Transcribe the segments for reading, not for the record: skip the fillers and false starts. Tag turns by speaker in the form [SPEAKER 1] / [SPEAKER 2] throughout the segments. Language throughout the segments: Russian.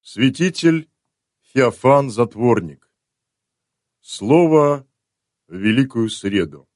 [SPEAKER 1] Святитель Феофан Затворник. Слово в Великую Среду.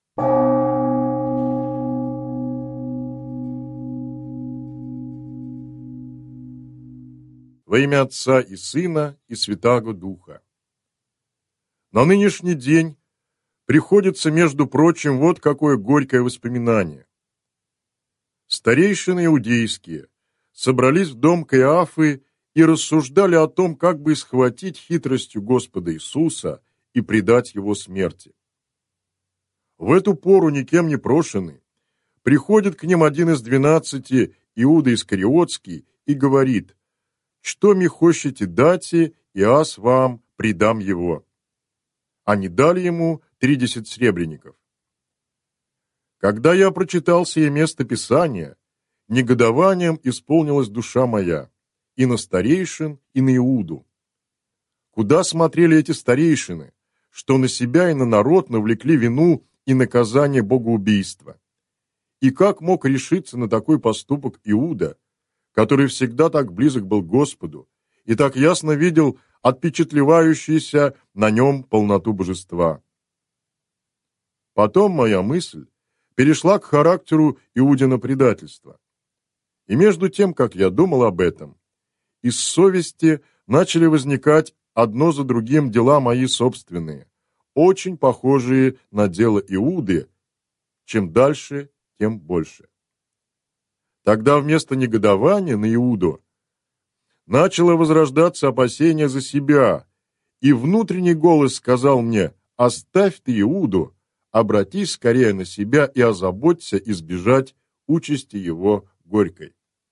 [SPEAKER 1] Во имя Отца и Сына и Святаго Духа. На нынешний день приходится, между прочим, вот какое горькое воспоминание. Старейшины иудейские собрались в дом Каиафы и рассуждали о том, как бы схватить хитростью Господа Иисуса и предать его смерти. В эту пору, никем не прошенный, приходит к ним один из 12, Иуда Искариотский, и говорит: «Что ми хочете дати, и аз вам предам его». Они дали ему 30 сребреников. Когда я прочитал сие место Писания, негодованием исполнилась душа моя, и на старейшин, и на Иуду. Куда смотрели эти старейшины, что на себя и на народ навлекли вину и наказание богоубийства? И как мог решиться на такой поступок Иуда, который всегда так близок был к Господу и так ясно видел отпечатлевающуюся на нем полноту божества? Потом моя мысль перешла к характеру Иудина предательства. И между тем, как я думал об этом, из совести начали возникать одно за другим дела мои собственные, очень похожие на дело Иуды. Чем дальше, тем больше. Тогда вместо негодования на Иуду начало возрождаться опасение за себя, и внутренний голос сказал мне: «Оставь ты Иуду, обратись скорее на себя и озаботься избежать участи его горькой».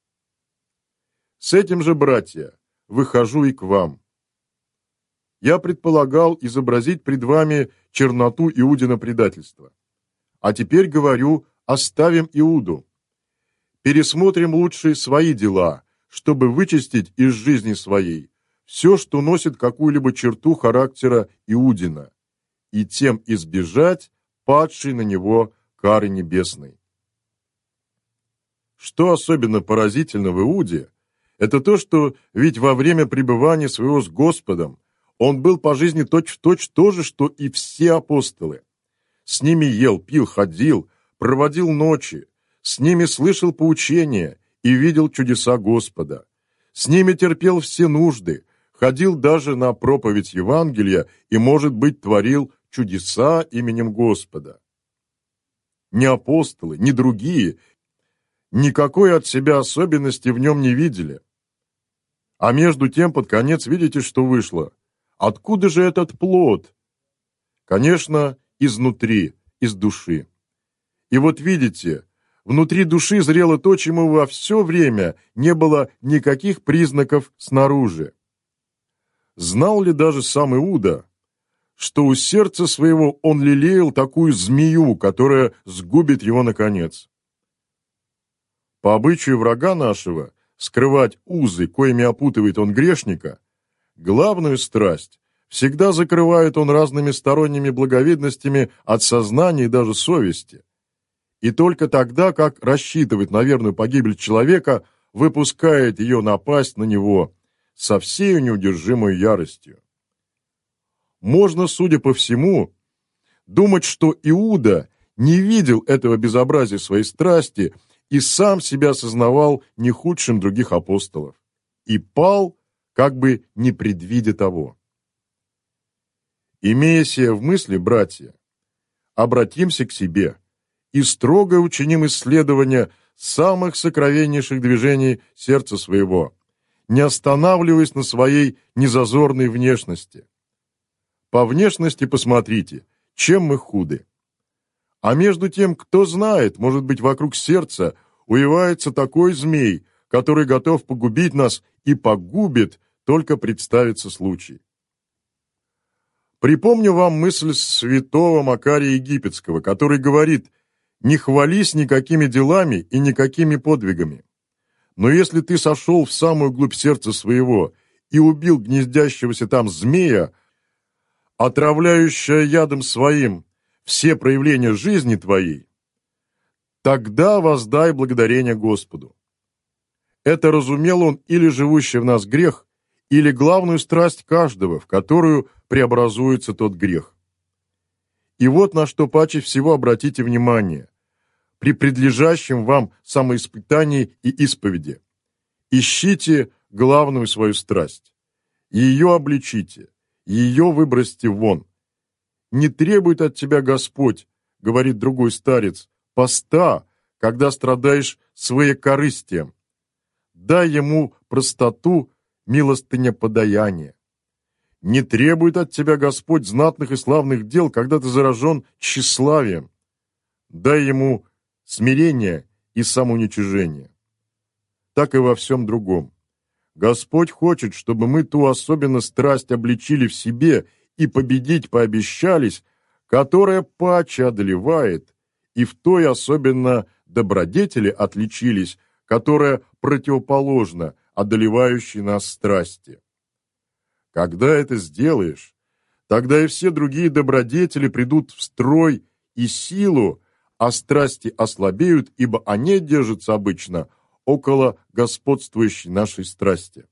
[SPEAKER 1] С этим же, братья, выхожу и к вам. Я предполагал изобразить пред вами черноту Иудина предательства. А теперь говорю: оставим Иуду. Пересмотрим лучше свои дела, чтобы вычистить из жизни своей все, что носит какую-либо черту характера Иудина, и тем избежать падшей на него кары небесной. Что особенно поразительно в Иуде, это то, что ведь во время пребывания своего с Господом он был по жизни точь-в-точь то же, что и все апостолы. С ними ел, пил, ходил, проводил ночи, с ними слышал поучения и видел чудеса Господа. С ними терпел все нужды, ходил даже на проповедь Евангелия и, может быть, творил чудеса именем Господа. Ни апостолы, ни другие никакой от себя особенности в нем не видели. А между тем, под конец, видите, что вышло? Откуда же этот плод? Конечно, изнутри, из души. И вот видите, внутри души зрело то, чему во все время не было никаких признаков снаружи. Знал ли даже сам Иуда, что у сердца своего он лелеял такую змею, которая сгубит его наконец? По обычаю врага нашего скрывать узы, коими опутывает он грешника, главную страсть всегда закрывает он разными сторонними благовидностями от сознания и даже совести. И только тогда, как рассчитывать на верную погибель человека, выпускает ее напасть на него со всею неудержимой яростью. Можно, судя по всему, думать, что Иуда не видел этого безобразия своей страсти и сам себя сознавал не худшим других апостолов, и пал, как бы не предвидя того. Имея сие в мысли, братья, обратимся к себе и строго учиним исследование самых сокровеннейших движений сердца своего, не останавливаясь на своей незазорной внешности. По внешности посмотрите, чем мы худы. А между тем, кто знает, может быть, вокруг сердца уевается такой змей, который готов погубить нас и погубит, только представится случай. Припомню вам мысль святого Макария Египетского, который говорит: «Не хвались никакими делами и никакими подвигами. Но если ты сошел в самую глубь сердца своего и убил гнездящегося там змея, отравляющего ядом своим все проявления жизни твоей, тогда воздай благодарение Господу». Это разумел он или живущий в нас грех, или главную страсть каждого, в которую преобразуется тот грех. И вот на что паче всего обратите внимание при предлежащем вам самоиспытании и исповеди. Ищите главную свою страсть, ее обличите, ее выбросьте вон. Не требует от тебя Господь, говорит другой старец, поста, когда страдаешь своекорыстием. Дай ему простоту, милостыня подаяния. Не требует от тебя Господь знатных и славных дел, когда ты заражен тщеславием. Дай ему смирение и самоуничижение. Так и во всем другом. Господь хочет, чтобы мы ту особенно страсть обличили в себе и победить пообещались, которая паче одолевает, и в той особенно добродетели отличились, которая противоположна одолевающей нас страсти. Когда это сделаешь, тогда и все другие добродетели придут в строй и силу, а страсти ослабеют, ибо они держатся обычно около господствующей нашей страсти.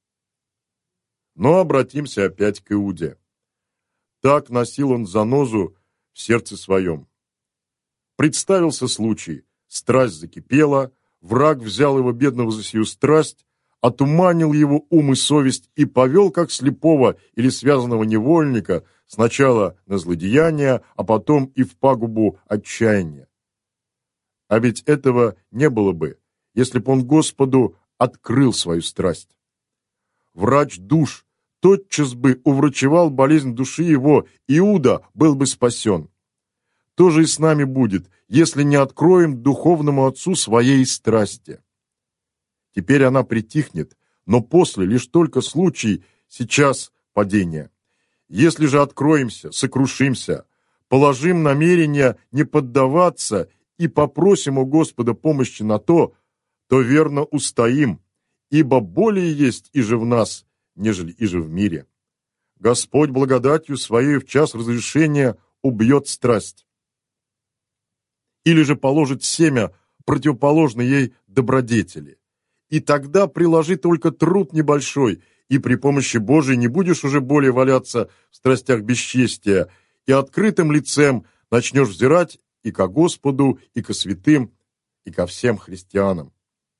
[SPEAKER 1] Но обратимся опять к Иуде. Так носил он занозу в сердце своем. Представился случай, страсть закипела, враг взял его бедного за сию страсть, отуманил его ум и совесть и повел, как слепого или связанного невольника, сначала на злодеяние, а потом и в пагубу отчаяния. А ведь этого не было бы, если б он Господу открыл свою страсть. Врач душ тотчас бы уврачевал болезнь души его, Иуда был бы спасен. То же и с нами будет, если не откроем духовному отцу своей страсти. Теперь она притихнет, но после лишь только случай, сейчас падения. Если же откроемся, сокрушимся, положим намерение не поддаваться и попросим у Господа помощи на то верно устоим, ибо более есть иже в нас, нежели иже в мире. Господь благодатью Своей в час разрешения убьет страсть. Или же положит семя противоположной ей добродетели. И тогда приложи только труд небольшой, и при помощи Божией не будешь уже более валяться в страстях бесчестия, и открытым лицем начнешь взирать и ко Господу, и ко святым, и ко всем христианам.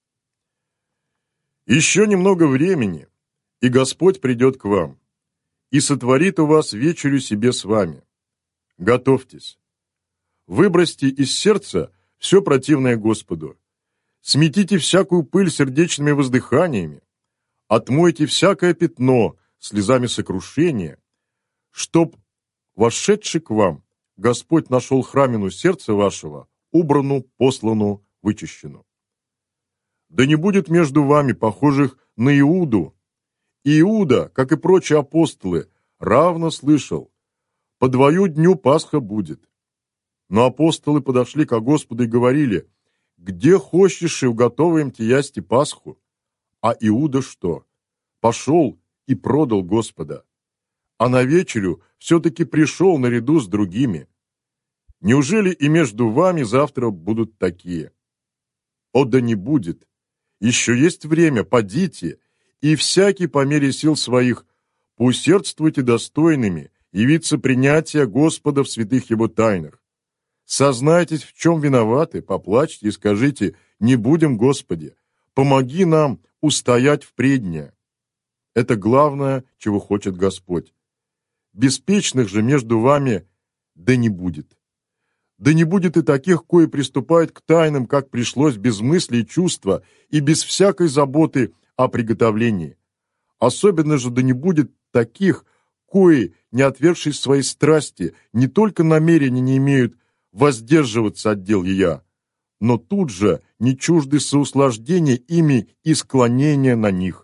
[SPEAKER 1] Еще немного времени, и Господь придет к вам, и сотворит у вас вечерю себе с вами. Готовьтесь. Выбросьте из сердца все противное Господу. Сметите всякую пыль сердечными воздыханиями, отмойте всякое пятно слезами сокрушения, чтоб, вошедший к вам, Господь нашел храмину сердца вашего, убрану, послану, вычищену. Да не будет между вами похожих на Иуду. И Иуда, как и прочие апостолы, равно слышал: по двою дню Пасха будет. Но апостолы подошли ко Господу и говорили: где хочешь и уготоваем те ясти Пасху? А Иуда что? Пошел и продал Господа. А на вечерю все-таки пришел наряду с другими. Неужели и между вами завтра будут такие? О, да не будет. Еще есть время, подите, и всякий по мере сил своих поусердствуйте достойными явиться принятия Господа в святых Его тайнах. Сознайтесь, в чем виноваты, поплачьте и скажите: не будем, Господи, помоги нам устоять впреднее. Это главное, чего хочет Господь. Беспечных же между вами да не будет. Да не будет и таких, кои приступают к тайнам, как пришлось, без мысли и чувства и без всякой заботы о приготовлении. Особенно же да не будет таких, кои, не отвергшись своей страсти, не только намерения не имеют воздерживаться от дел ея, но тут же не чужды соуслаждения ими и склонения на них.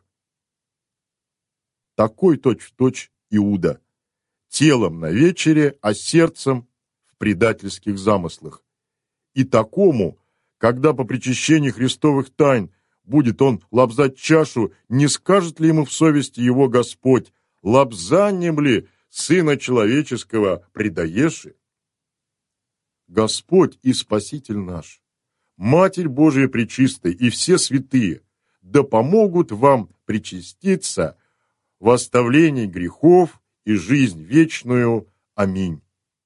[SPEAKER 1] Такой точь-в-точь Иуда, телом на вечере, а сердцем в предательских замыслах. И такому, когда по причащении Христовых тайн будет он лобзать чашу, не скажет ли ему в совести его Господь: лобзанием ли Сына Человеческого предаешь? Господь и Спаситель наш, Матерь Божия Пречистая и все святые, да помогут вам причаститься в оставлении грехов и жизнь вечную. Аминь.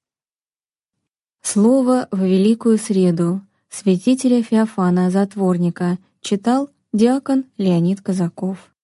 [SPEAKER 2] Слово в Великую Среду святителя Феофана Затворника читал диакон Леонид Казаков.